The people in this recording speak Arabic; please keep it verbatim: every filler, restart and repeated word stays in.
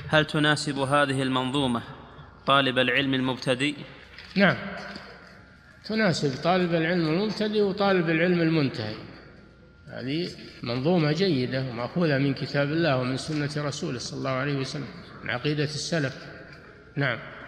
هل تناسب هذه المنظومة طالب العلم المبتدئ؟ نعم، تناسب طالب العلم المبتدئ وطالب العلم المنتهي. هذه منظومة جيدة ومأخوذة من كتاب الله ومن سنة رسوله صلى الله عليه وسلم، من عقيدة السلف. نعم.